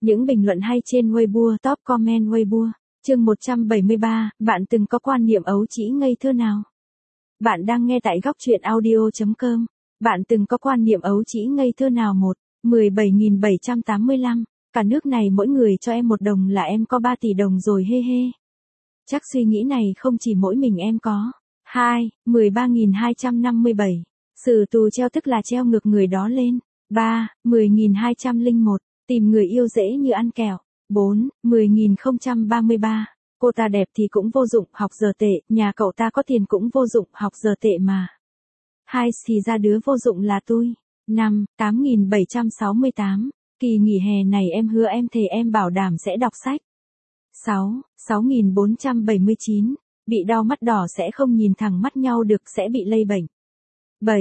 Những bình luận hay trên Weibo, top comment Weibo. Chương 173, bạn từng có quan niệm ấu trĩ ngây thơ nào? Bạn đang nghe tại góc truyện audio.com. Bạn từng có quan niệm ấu trĩ ngây thơ nào? 17.785. Cả nước này mỗi người cho em 1 đồng là em có 3 tỷ đồng rồi he he. Chắc suy nghĩ này không chỉ mỗi mình em có. 2. 13.257. Xử tù treo tức là treo ngược người đó lên. 3. 10.201. Tìm người yêu dễ như ăn kẹo. 4. 10.033. Cô ta đẹp thì cũng vô dụng, học giờ tệ, nhà cậu ta có tiền cũng vô dụng, học giờ tệ mà. 2. Thì ra đứa vô dụng là tôi. 5. 8.768. Kỳ nghỉ hè này em hứa em thề em bảo đảm sẽ đọc sách. 6. 6.479. Bị đau mắt đỏ sẽ không nhìn thẳng mắt nhau được, sẽ bị lây bệnh. 7.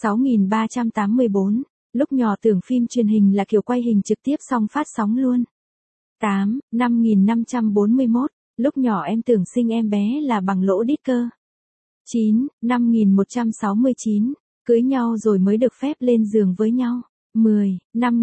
6.384. Lúc nhỏ tưởng phim truyền hình là kiểu quay hình trực tiếp xong phát sóng luôn. 8. 5.541. Lúc nhỏ em tưởng sinh em bé là bằng lỗ đít cơ. 9. 5.169. Cưới nhau rồi mới được phép lên giường với nhau. 10.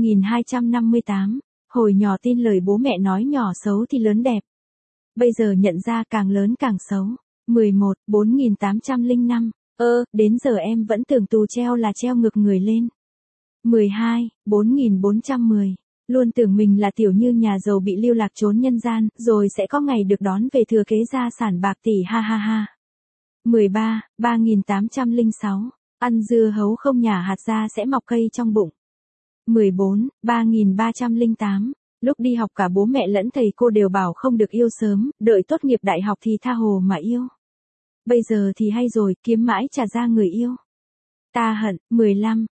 5.258. Hồi nhỏ tin lời bố mẹ nói nhỏ xấu thì lớn đẹp. Bây giờ nhận ra càng lớn càng xấu. 11. 4.805. Đến giờ em vẫn tưởng tù treo là treo ngược người lên. 12. 4.410. Luôn tưởng mình là tiểu như nhà giàu bị lưu lạc trốn nhân gian, rồi sẽ có ngày được đón về thừa kế gia sản bạc tỷ ha ha ha. 13. 3.806. Ăn dưa hấu không nhả hạt ra sẽ mọc cây trong bụng. 14. 3.308. Lúc đi học cả bố mẹ lẫn thầy cô đều bảo không được yêu sớm, đợi tốt nghiệp đại học thì tha hồ mà yêu. Bây giờ thì hay rồi, kiếm mãi chả ra người yêu. Ta hận. 15.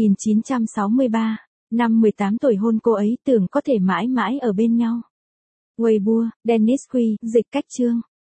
2.963. Năm 18 tuổi hôn cô ấy, tưởng có thể mãi mãi ở bên nhau. Weibo, Dennis Quy, dịch cách chương.